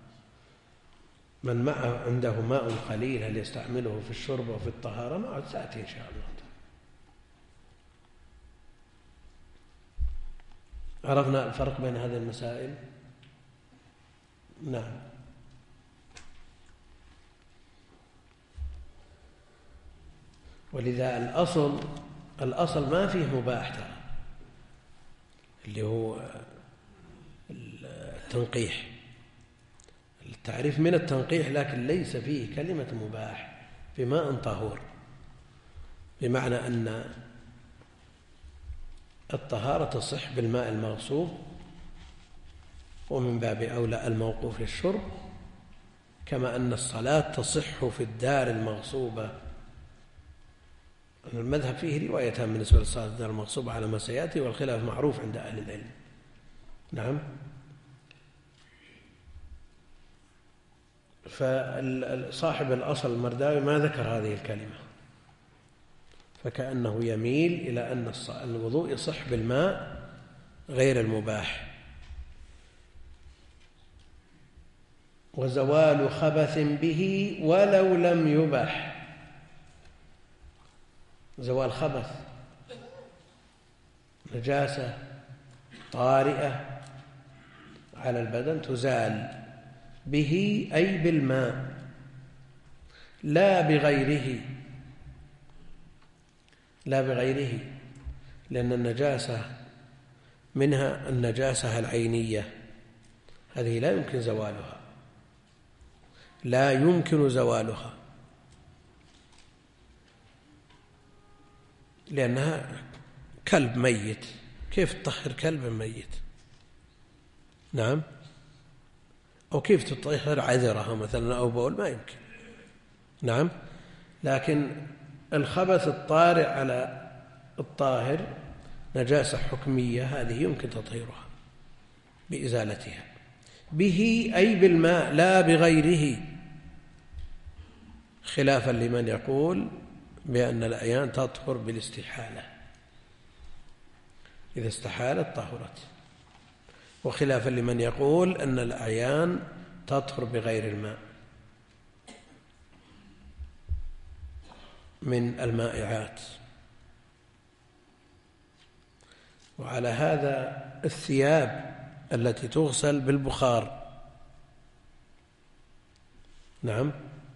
من معه عنده ماء قليل هل يستعمله في الشرب وفي الطهارة ما سأتي إن شاء الله. عرفنا الفرق بين هذه المسائل. نعم. ولذا الأصل الأصل ما فيه مباح ترى، اللي هو التنقيح، التعريف من التنقيح، لكن ليس فيه كلمة مباح بماء طهور، بمعنى أن الطهارة تصح بالماء المغصوب، ومن باب أولى الموقوف للشرب، كما أن الصلاة تصح في الدار المغصوبة. المذهب فيه روايتان بالنسبة للصلاة الدار المغصوبة على ما سيأتي، والخلاف معروف عند أهل العلم. نعم. فصاحب الأصل المرداوي ما ذكر هذه الكلمة، فكأنه يميل إلى أن الوضوء يصح بالماء غير المباح. وزوال خبث به ولو لم يبح، زوال خبث، نجاسة طارئة على البدن تزال به أي بالماء لا بغيره، لا بغيره، لأن النجاسة منها النجاسة العينية، هذه لا يمكن زوالها، لا يمكن زوالها، لأنها كلب ميت، كيف تطهر كلب ميت؟ نعم. أو كيف تطهر عذرها مثلا أو بول؟ ما يمكن. نعم. لكن الخبث الطارئ على الطاهر نجاسة حكمية، هذه يمكن تطهيرها بإزالتها به، أي بالماء لا بغيره، خلافا لمن يقول بأن الأعيان تطهر بالاستحالة، إذا استحالت طهرت، وخلافا لمن يقول أن الأعيان تطهر بغير الماء من المائعات. وعلى هذا الثياب التي تغسل بالبخار، نعم،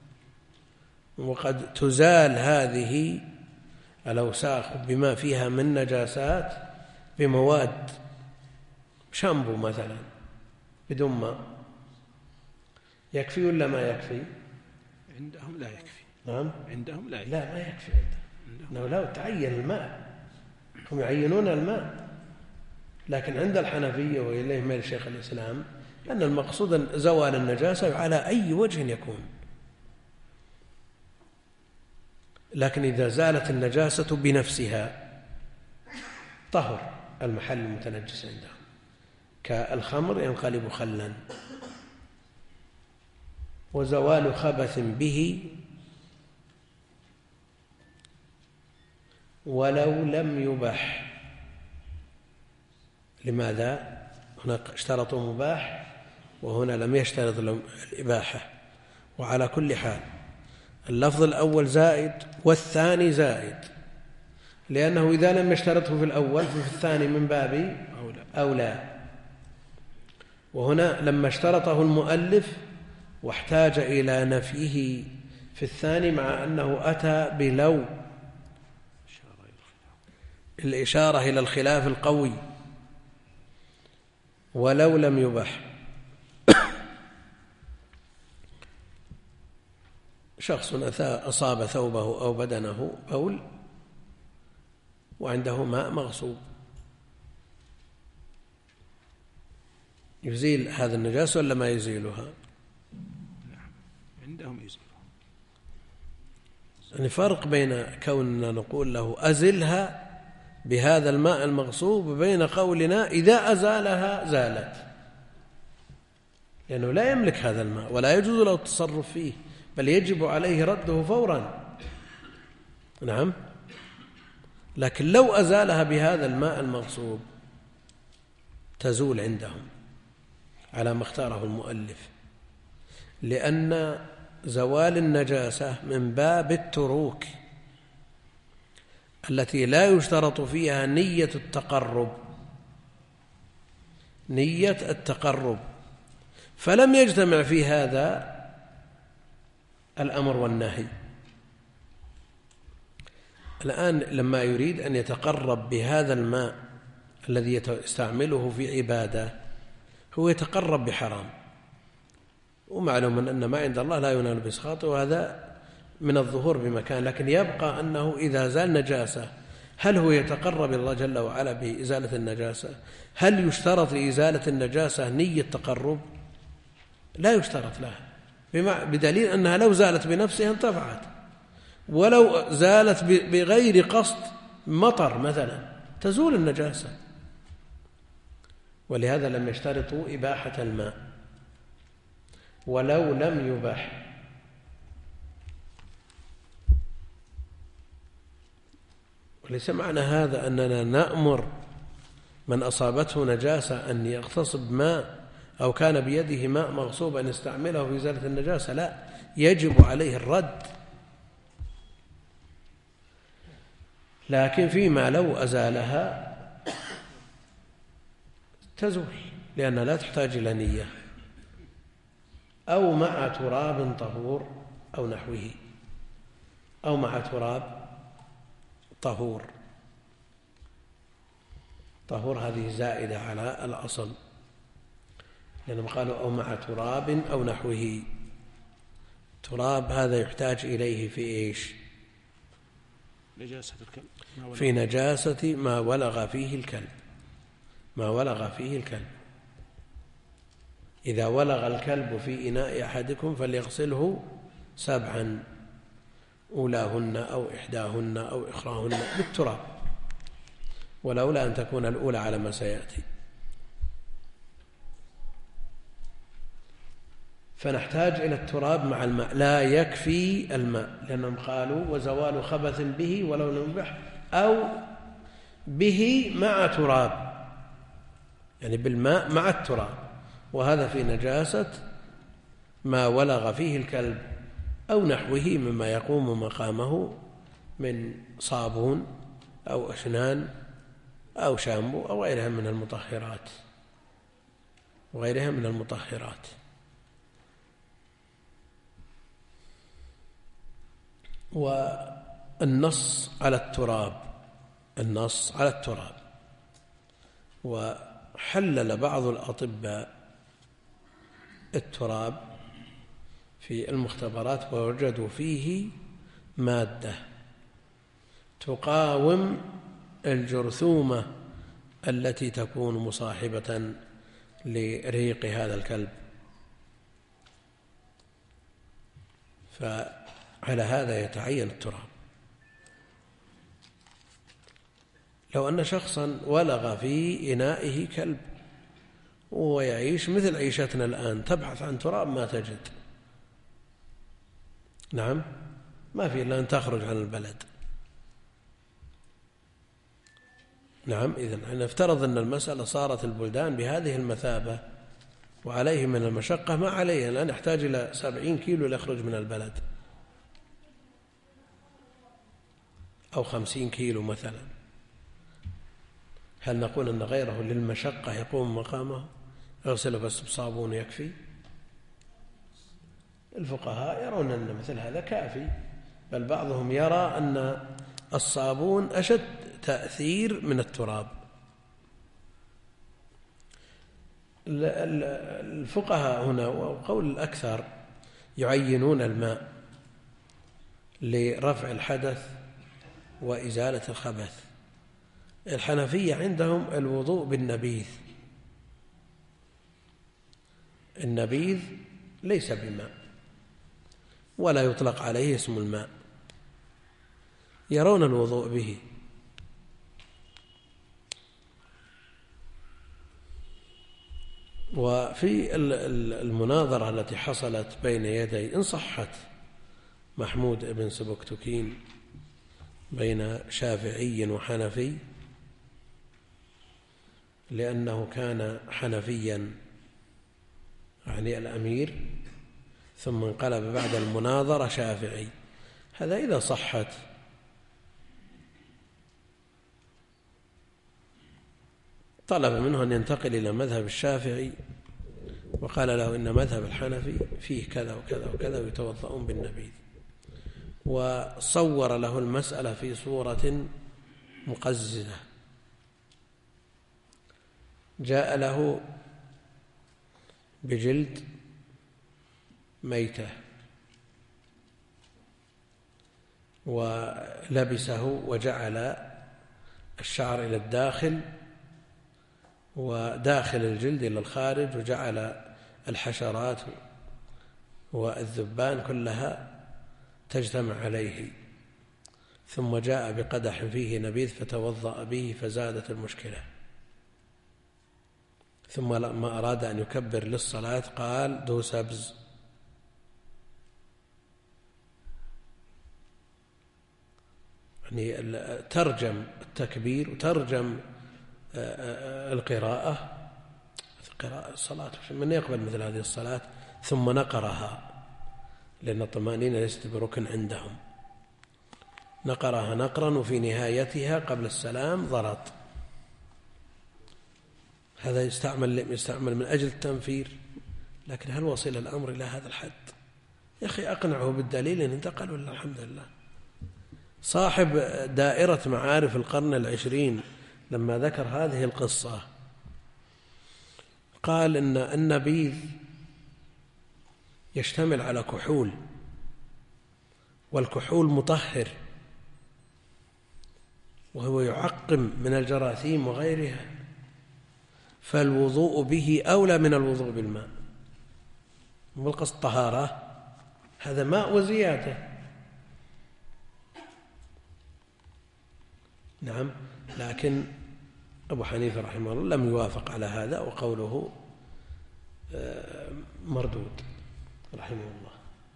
وقد تزال هذه الأوساخ بما فيها من نجاسات بمواد، شامبو مثلا بدون ماء، يكفي ولا ما يكفي؟ عندهم لا يكفي. نعم، عندهم لا يكفي. لا ما يكفي عندهم، أنه لا تعين الماء، هم يعينون الماء، لكن عند الحنفية وإليه ميل شيخ الإسلام أن المقصود زوال النجاسة على أي وجه يكون، لكن إذا زالت النجاسة بنفسها طهر المحل المتنجس عندهم، كالخمر ينقلب خلا. وزوال خبث به ولو لم يبح. لماذا؟ هناك اشترطوا مباح وهنا لم يشترط الإباحة. وعلى كل حال اللفظ الأول زائد والثاني زائد، لأنه إذا لم يشترطه في الأول ففي الثاني من باب أولى. وهنا لما اشترطه المؤلف واحتاج إلى نفيه في الثاني، مع أنه أتى بلو، الإشارة إلى الخلاف القوي. ولو لم يبح، شخص أصاب ثوبه أو بدنه بول وعنده ماء مغصوب، يزيل هذا النجاسة ولا ما يزيلها؟ نعم عندهم يزيلها. يعني فرق بين كوننا نقول له أزلها بهذا الماء المغصوب وبين قولنا إذا أزالها زالت، لأنه لا يملك هذا الماء ولا يجوز له التصرف فيه، بل يجب عليه رده فورا. نعم. لكن لو أزالها بهذا الماء المغصوب تزول عندهم على ما اختاره المؤلف، لأن زوال النجاسة من باب التروك التي لا يشترط فيها نية التقرب، نية التقرب، فلم يجتمع في هذا الأمر والنهي. الآن لما يريد أن يتقرب بهذا الماء الذي يستعمله في عبادة، هو يتقرب بحرام، ومعلوم أن ما عند الله لا ينال بسخاطه، وهذا من الظهور بمكان. لكن يبقى أنه إذا زال نجاسة، هل هو يتقرب الله جل وعلا بإزالة النجاسة؟ هل يشترط لإزالة النجاسة نية تقرب؟ لا يشترط لها، بدليل أنها لو زالت بنفسها انتفعت، ولو زالت بغير قصد مطر مثلا تزول النجاسة. ولهذا لم يشترطوا إباحة الماء. ولو لم يباح، وليس معنى هذا أننا نأمر من أصابته نجاسة أن يغتصب ماء أو كان بيده ماء مغصوب أن يستعمله في إزالة النجاسة، لا، يجب عليه الرد. لكن فيما لو أزالها تزول، لأنها لا تحتاج إلى نية، أو مع تراب طهور أو نحوه، أو مع تراب طهور. طهور هذه زائدة على الأصل، لأنهم قالوا أو مع تراب أو نحوه. تراب هذا يحتاج إليه في إيش؟ نجاسة الكلب، في نجاسة ما ولغ فيه الكلب، ما ولغ فيه الكلب. إذا ولغ الكلب في إناء أحدكم فليغسله سبعا، أولاهن أو إحداهن أو إخراهن بالتراب، ولولا أن تكون الأولى على ما سيأتي. فنحتاج إلى التراب مع الماء، لا يكفي الماء، لأنهم قالوا وزوال خبث به ولو لم يبح، أو به مع تراب، يعني بالماء مع التراب، وهذا في نجاسة ما ولغ فيه الكلب أو نحوه مما يقوم مقامه من صابون أو أسنان أو شامبو أو غيرها من المطهرات وغيرها من المطهرات. والنص على التراب، النص على التراب. وحلل بعض الأطباء التراب في المختبرات ووجدوا فيه مادة تقاوم الجرثومة التي تكون مصاحبة لريق هذا الكلب. فعلى هذا يتعين التراب. لو أن شخصا ولغ في إنائه كلب ويعيش مثل عيشتنا الآن، تبحث عن تراب ما تجد، نعم ما في إلا أن تخرج عن البلد. نعم إذن نفترض أن المسألة صارت البلدان بهذه المثابة وعليه من المشقة ما عليه، الآن يحتاج إلى سبعين كيلو ليخرج من البلد أو خمسين كيلو مثلا. هل نقول أن غيره للمشقة يقوم مقامه؟ يغسله بس بصابون يكفي؟ الفقهاء يرون أن مثل هذا كافي، بل بعضهم يرى أن الصابون أشد تأثير من التراب. الفقهاء هنا وقول الأكثر يعينون الماء لرفع الحدث وإزالة الخبث. الحنفية عندهم الوضوء بالنبيذ، النبيذ ليس بماء ولا يطلق عليه اسم الماء، يرون الوضوء به. وفي المناظرة التي حصلت بين يدي إن صحت محمود بن سبكتكين بين شافعي وحنفي، لأنه كان حنفيا يعني الأمير ثم انقلب بعد المناظرة شافعي، هذا إذا صحت. طلب منه أن ينتقل إلى مذهب الشافعي وقال له إن مذهب الحنفي فيه كذا وكذا وكذا ويتوضؤون بالنبيذ، وصور له المسألة في صورة مقززة. جاء له بجلد ميتة ولبسه وجعل الشعر إلى الداخل وداخل الجلد إلى الخارج، وجعل الحشرات والذبان كلها تجتمع عليه، ثم جاء بقدح فيه نبيذ فتوضأ به فزادت المشكلة. ثم لما أراد أن يكبر للصلاة قال دو سبز، يعني ترجم التكبير وترجم القراءة قراءة الصلاة، من يقبل مثل هذه الصلاة؟ ثم نقرها، لأن الطمأنينة ليست بركن عندهم، نقرها نقرا وفي نهايتها قبل السلام ضرط. هذا يستعمل يستعمل من أجل التنفير، لكن هل وصل الأمر إلى هذا الحد؟ يا أخي أقنعه بالدليل إن انتقل ولا الحمد لله. صاحب دائرة معارف القرن العشرين لما ذكر هذه القصة قال إن النبيذ يشتمل على كحول، والكحول مطهر وهو يعقم من الجراثيم وغيرها، فالوضوء به أولى من الوضوء بالماء. والقصد طهارة، هذا ماء وزيادة. نعم، لكن أبو حنيفة رحمه الله لم يوافق على هذا، وقوله مردود رحمه الله.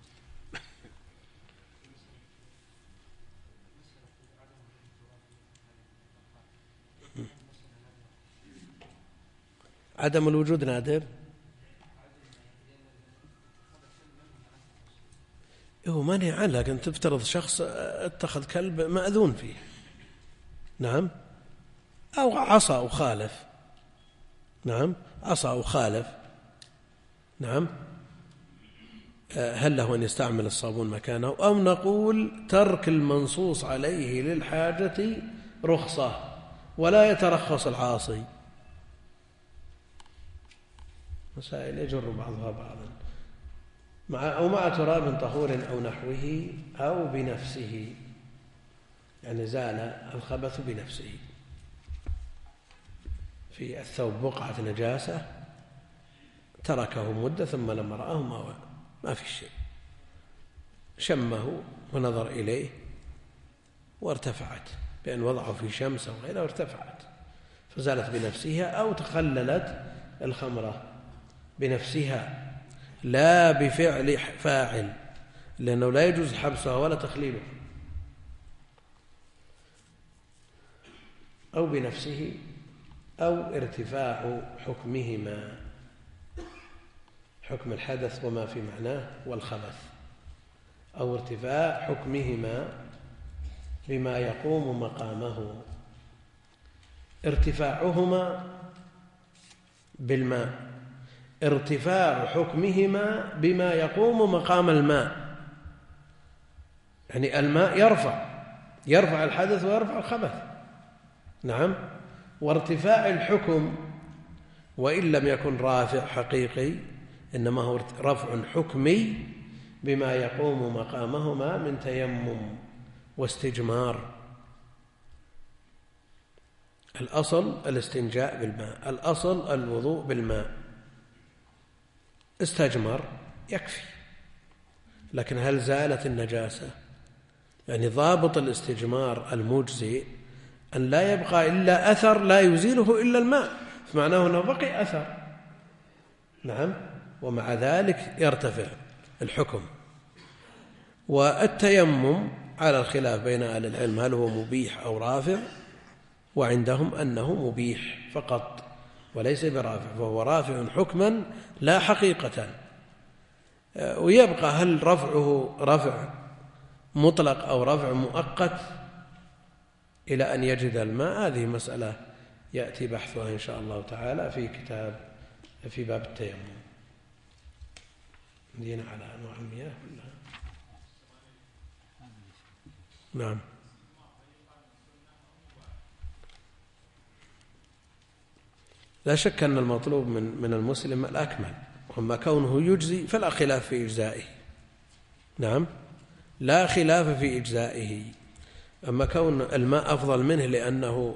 عدم الوجود نادر، هو مانع عنه، لكن تفترض شخص اتخذ كلب مأذون فيه، نعم، أو عصى أو خالف، نعم، عصى أو خالف، نعم، هل له أن يستعمل الصابون مكانه؟ أو نقول ترك المنصوص عليه للحاجة رخصة ولا يترخص العاصي. مسائل يجر بعضها بعضا، مع أو مع تراب طهور أو نحوه أو بنفسه، يعني زال الخبث بنفسه. في الثوب بقعة نجاسة تركه مدة ثم لما رآه ما, ما في شيء، شمه ونظر إليه وارتفعت بأن وضعه في شمس أو غيره وارتفعت فزالت بنفسها، أو تخللت الخمرة بنفسها لا بفعل فاعل، لأنه لا يجوز حبسها ولا تخليلها، أو بنفسه أو ارتفاع حكمهما، حكم الحدث وما في معناه والخبث، أو ارتفاع حكمهما بما يقوم مقامه. ارتفاعهما بالماء، ارتفاع حكمهما بما يقوم مقام الماء، يعني الماء يرفع يرفع الحدث ويرفع الخبث، نعم، وارتفاع الحكم وإن لم يكن رافع حقيقي إنما هو رفع حكمي بما يقوم مقامهما من تيمم واستجمار. الأصل الاستنجاء بالماء، الأصل الوضوء بالماء، استجمر يكفي، لكن هل زالت النجاسة؟ يعني ضابط الاستجمار المجزئ أن لا يبقى إلا أثر لا يزيله إلا الماء، فمعناه أنه بقي أثر، نعم، ومع ذلك يرتفع الحكم. والتيمم على الخلاف بين أهل العلم هل هو مبيح أو رافع، وعندهم أنه مبيح فقط وليس برافع، فهو رافع حكما لا حقيقة. ويبقى هل رفعه رفع مطلق أو رفع مؤقت إلى أن يجد الماء، هذه مسألة يأتي بحثها إن شاء الله تعالى في كتاب في باب التيمم. دينا على أنواع المياه ولا؟ نعم، لا شك أن المطلوب من من المسلم الأكمل، وأما كونه يجزي فلا خلاف في إجزائه، نعم، لا خلاف في إجزائه. أما كون الماء أفضل منه لأنه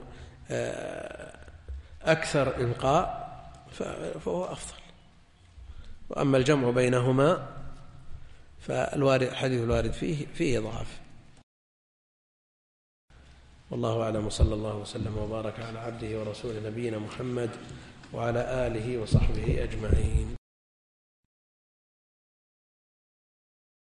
أكثر إنقاء فهو أفضل. وأما الجمع بينهما فالوارد حديث الوارد فيه فيه ضعف. والله أعلم، وصلى الله وسلم وبارك على عبده ورسوله نبينا محمد وعلى آله وصحبه أجمعين.